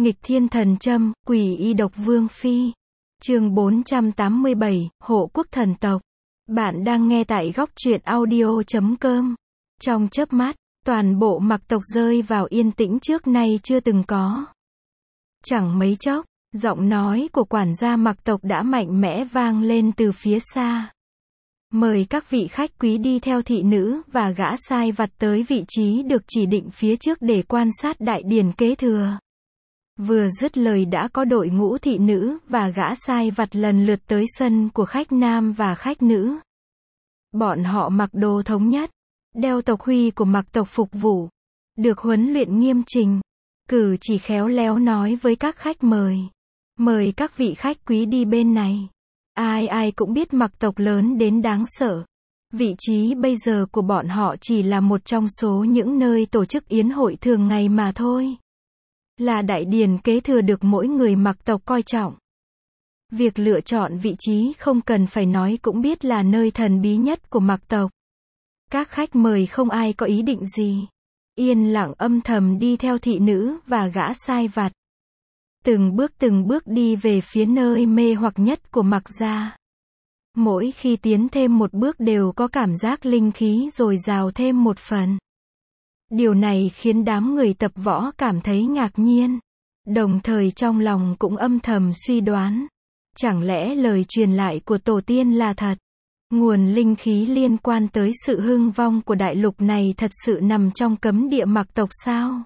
Nghịch thiên thần châm, quỷ y độc vương phi. Chương 487, hộ quốc thần tộc. Bạn đang nghe tại góc truyện audio.com. Trong chớp mắt, toàn bộ Mặc tộc rơi vào yên tĩnh trước nay chưa từng có. Chẳng mấy chốc, giọng nói của quản gia Mặc tộc đã mạnh mẽ vang lên từ phía xa. Mời các vị khách quý đi theo thị nữ và gã sai vặt tới vị trí được chỉ định phía trước để quan sát đại điển kế thừa. Vừa dứt lời đã có đội ngũ thị nữ và gã sai vặt lần lượt tới sân của khách nam và khách nữ. Bọn họ mặc đồ thống nhất, đeo tộc huy của Mặc tộc phục vụ, được huấn luyện nghiêm chỉnh, cử chỉ khéo léo nói với các khách mời. Mời các vị khách quý đi bên này. Ai ai cũng biết Mặc tộc lớn đến đáng sợ. Vị trí bây giờ của bọn họ chỉ là một trong số những nơi tổ chức yến hội thường ngày mà thôi. Là đại điển kế thừa được mỗi người Mặc tộc coi trọng. Việc lựa chọn vị trí không cần phải nói cũng biết là nơi thần bí nhất của Mặc tộc. Các khách mời không ai có ý định gì. Yên lặng âm thầm đi theo thị nữ và gã sai vặt. Từng bước đi về phía nơi mê hoặc nhất của Mặc gia. Mỗi khi tiến thêm một bước đều có cảm giác linh khí dồi dào thêm một phần. Điều này khiến đám người tập võ cảm thấy ngạc nhiên. Đồng thời trong lòng cũng âm thầm suy đoán. Chẳng lẽ lời truyền lại của tổ tiên là thật? Nguồn linh khí liên quan tới sự hưng vong của đại lục này thật sự nằm trong cấm địa Mặc tộc sao?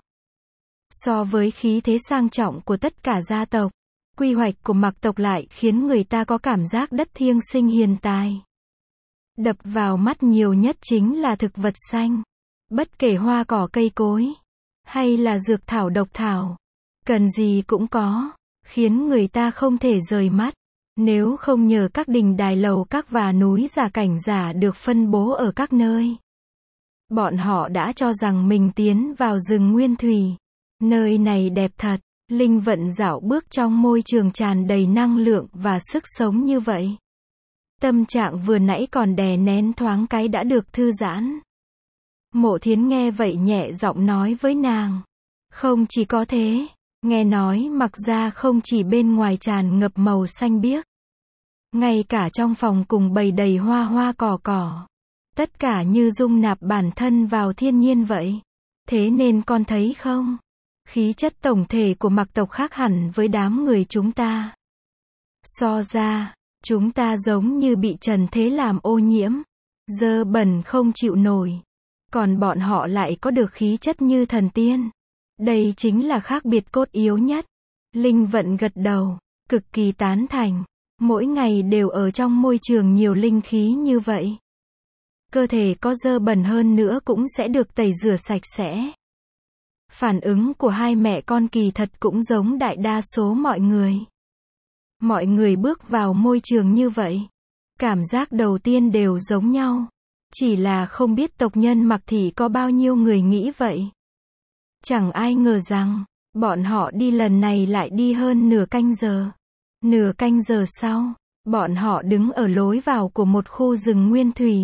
So với khí thế sang trọng của tất cả gia tộc, quy hoạch của Mặc tộc lại khiến người ta có cảm giác đất thiêng sinh hiền tài. Đập vào mắt nhiều nhất chính là thực vật xanh. Bất kể hoa cỏ cây cối, hay là dược thảo độc thảo, cần gì cũng có, khiến người ta không thể rời mắt. Nếu không nhờ các đình đài lầu các và núi giả cảnh giả được phân bố ở các nơi, bọn họ đã cho rằng mình tiến vào rừng nguyên thủy. Nơi này đẹp thật, linh vận dạo bước trong môi trường tràn đầy năng lượng và sức sống như vậy. Tâm trạng vừa nãy còn đè nén thoáng cái đã được thư giãn. Mộ Thiến nghe vậy nhẹ giọng nói với nàng. Không chỉ có thế, nghe nói Mặc gia không chỉ bên ngoài tràn ngập màu xanh biếc. Ngay cả trong phòng cùng bày đầy hoa cỏ. Tất cả như dung nạp bản thân vào thiên nhiên vậy. Thế nên con thấy không? Khí chất tổng thể của Mặc tộc khác hẳn với đám người chúng ta. So ra, chúng ta giống như bị trần thế làm ô nhiễm, dơ bẩn không chịu nổi. Còn bọn họ lại có được khí chất như thần tiên. Đây chính là khác biệt cốt yếu nhất. Linh vận gật đầu, cực kỳ tán thành. Mỗi ngày đều ở trong môi trường nhiều linh khí như vậy. Cơ thể có dơ bẩn hơn nữa cũng sẽ được tẩy rửa sạch sẽ. Phản ứng của hai mẹ con kỳ thật cũng giống đại đa số mọi người. Mọi người bước vào môi trường như vậy. Cảm giác đầu tiên đều giống nhau. Chỉ là không biết tộc nhân Mặc thị có bao nhiêu người nghĩ vậy. Chẳng ai ngờ rằng, bọn họ đi lần này lại đi hơn nửa canh giờ. Nửa canh giờ sau, bọn họ đứng ở lối vào của một khu rừng nguyên thủy.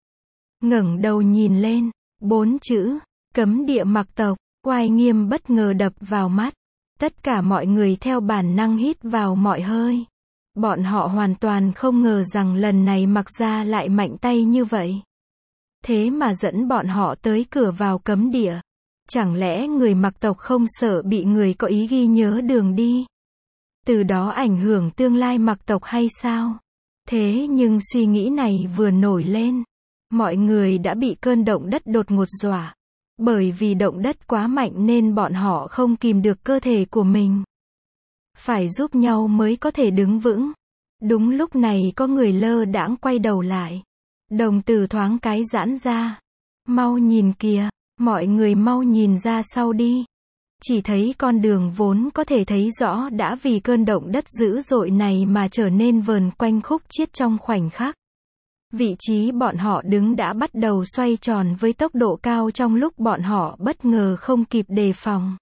Ngẩng đầu nhìn lên, 4 chữ, cấm địa Mặc tộc, oai nghiêm bất ngờ đập vào mắt. Tất cả mọi người theo bản năng hít vào mọi hơi. Bọn họ hoàn toàn không ngờ rằng lần này Mặc gia lại mạnh tay như vậy. Thế mà dẫn bọn họ tới cửa vào cấm địa. Chẳng lẽ người Mặc tộc không sợ bị người có ý ghi nhớ đường đi? Từ đó ảnh hưởng tương lai Mặc tộc hay sao? Thế nhưng suy nghĩ này vừa nổi lên, mọi người đã bị cơn động đất đột ngột dọa. Bởi vì động đất quá mạnh nên bọn họ không kìm được cơ thể của mình. Phải giúp nhau mới có thể đứng vững. Đúng lúc này có người lơ đãng quay đầu lại. Đồng tử thoáng cái giãn ra. Mau nhìn kìa, mọi người mau nhìn ra sau đi. Chỉ thấy con đường vốn có thể thấy rõ đã vì cơn động đất dữ dội này mà trở nên vờn quanh khúc chiết trong khoảnh khắc. Vị trí bọn họ đứng đã bắt đầu xoay tròn với tốc độ cao trong lúc bọn họ bất ngờ không kịp đề phòng.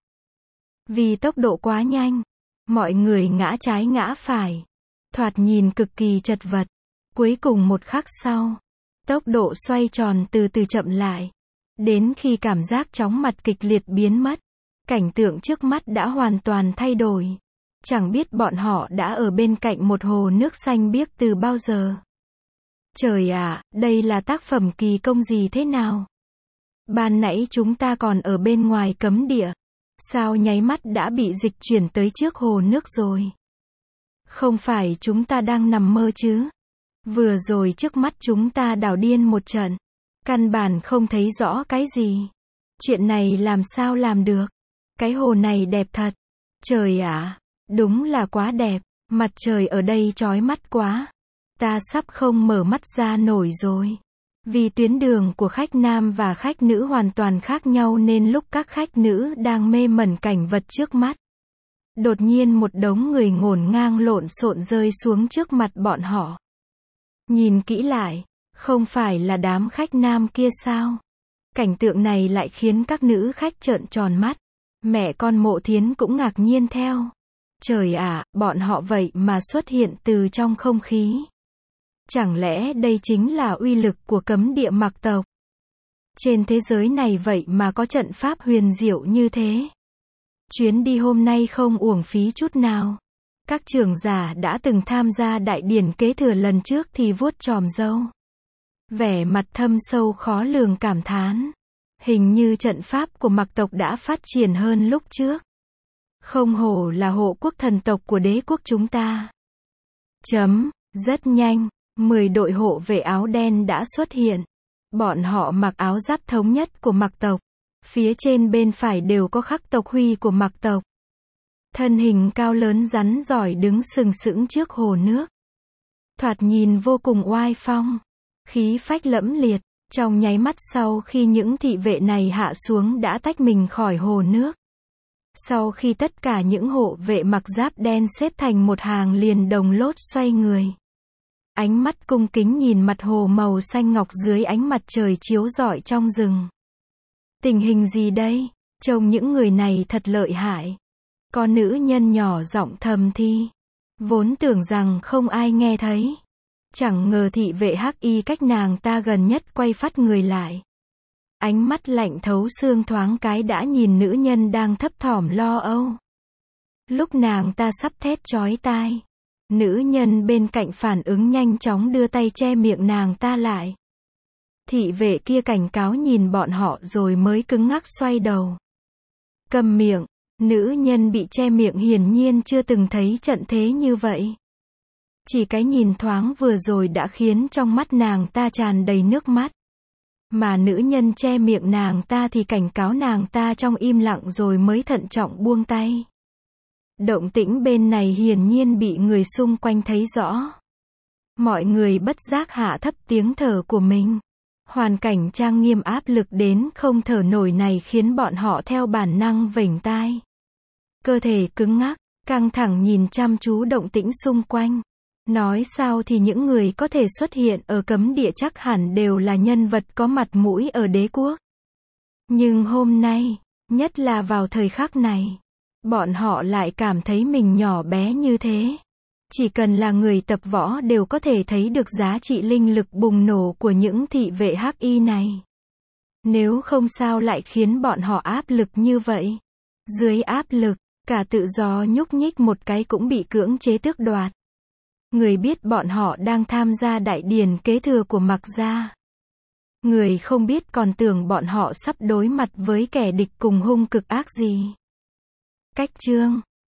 Vì tốc độ quá nhanh, mọi người ngã trái ngã phải. Thoạt nhìn cực kỳ chật vật. Cuối cùng một khắc sau, tốc độ xoay tròn từ từ chậm lại. Đến khi cảm giác chóng mặt kịch liệt biến mất, Cảnh tượng trước mắt đã hoàn toàn thay đổi. Chẳng biết bọn họ đã ở bên cạnh một hồ nước xanh biếc từ bao giờ. Trời ạ, đây là tác phẩm kỳ công gì thế nào? Ban nãy chúng ta còn ở bên ngoài cấm địa. Sao nháy mắt đã bị dịch chuyển tới trước hồ nước rồi? Không phải chúng ta đang nằm mơ chứ? Vừa rồi trước mắt chúng ta đảo điên một trận. Căn bản không thấy rõ cái gì. Chuyện này làm sao làm được? Cái hồ này đẹp thật. Trời ạ, đúng là quá đẹp. Mặt trời ở đây chói mắt quá. Ta sắp không mở mắt ra nổi rồi. Vì tuyến đường của khách nam và khách nữ hoàn toàn khác nhau nên lúc các khách nữ đang mê mẩn cảnh vật trước mắt, đột nhiên một đống người ngổn ngang lộn xộn rơi xuống trước mặt bọn họ. Nhìn kỹ lại, không phải là đám khách nam kia sao? Cảnh tượng này lại khiến các nữ khách trợn tròn mắt. Mẹ con Mộ Thiến cũng ngạc nhiên theo. Trời ạ, bọn họ vậy mà xuất hiện từ trong không khí. Chẳng lẽ đây chính là uy lực của cấm địa Mặc tộc? Trên thế giới này vậy mà có trận pháp huyền diệu như thế. Chuyến đi hôm nay không uổng phí chút nào. Các trưởng giả đã từng tham gia đại điển kế thừa lần trước thì vuốt chòm râu. Vẻ mặt thâm sâu khó lường cảm thán. Hình như trận pháp của Mặc tộc đã phát triển hơn lúc trước. Không hổ là hộ quốc thần tộc của đế quốc chúng ta. Rất nhanh, 10 đội hộ vệ áo đen đã xuất hiện. Bọn họ mặc áo giáp thống nhất của Mặc tộc. Phía trên bên phải đều có khắc tộc huy của Mặc tộc. Thân hình cao lớn rắn giỏi đứng sừng sững trước hồ nước. Thoạt nhìn vô cùng oai phong. Khí phách lẫm liệt. Trong nháy mắt sau khi những thị vệ này hạ xuống đã tách mình khỏi hồ nước. Sau khi tất cả những hộ vệ mặc giáp đen xếp thành một hàng liền đồng lốt xoay người. Ánh mắt cung kính nhìn mặt hồ màu xanh ngọc dưới ánh mặt trời chiếu rọi trong rừng. Tình hình gì đây? Trông những người này thật lợi hại. Có nữ nhân nhỏ giọng thầm thi. Vốn tưởng rằng không ai nghe thấy. Chẳng ngờ thị vệ hắc y cách nàng ta gần nhất quay phắt người lại. Ánh mắt lạnh thấu xương thoáng cái đã nhìn nữ nhân đang thấp thỏm lo âu. Lúc nàng ta sắp thét chói tai. Nữ nhân bên cạnh phản ứng nhanh chóng đưa tay che miệng nàng ta lại. Thị vệ kia cảnh cáo nhìn bọn họ rồi mới cứng ngắc xoay đầu. Câm miệng, nữ nhân bị che miệng hiển nhiên chưa từng thấy trận thế như vậy. Chỉ cái nhìn thoáng vừa rồi đã khiến trong mắt nàng ta tràn đầy nước mắt. Mà nữ nhân che miệng nàng ta thì cảnh cáo nàng ta trong im lặng rồi mới thận trọng buông tay. Động tĩnh bên này hiển nhiên bị người xung quanh thấy rõ. Mọi người bất giác hạ thấp tiếng thở của mình. Hoàn cảnh trang nghiêm áp lực đến không thở nổi này khiến bọn họ theo bản năng vểnh tai. Cơ thể cứng ngắc, căng thẳng nhìn chăm chú động tĩnh xung quanh. Nói sao thì những người có thể xuất hiện ở cấm địa chắc hẳn đều là nhân vật có mặt mũi ở đế quốc. Nhưng hôm nay, nhất là vào thời khắc này, bọn họ lại cảm thấy mình nhỏ bé như thế. Chỉ cần là người tập võ đều có thể thấy được giá trị linh lực bùng nổ của những thị vệ hắc y này. Nếu không sao lại khiến bọn họ áp lực như vậy. Dưới áp lực, cả tự do nhúc nhích một cái cũng bị cưỡng chế tước đoạt. Người biết bọn họ đang tham gia đại điển kế thừa của Mặc gia. Người không biết còn tưởng bọn họ sắp đối mặt với kẻ địch cùng hung cực ác gì. Cách chương